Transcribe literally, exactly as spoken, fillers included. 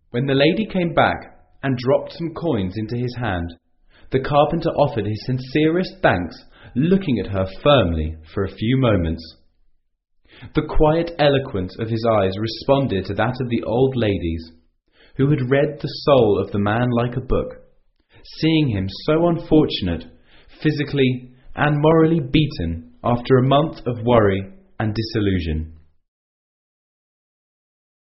When the lady came back and dropped some coins into his hand, the carpenter offered his sincerest thanks, looking at her firmly for a few moments. The quiet eloquence of his eyes responded to that of the old lady's, who had read the soul of the man like a book, seeing him so unfortunate, physically and morally beaten after a month of worry and disillusion.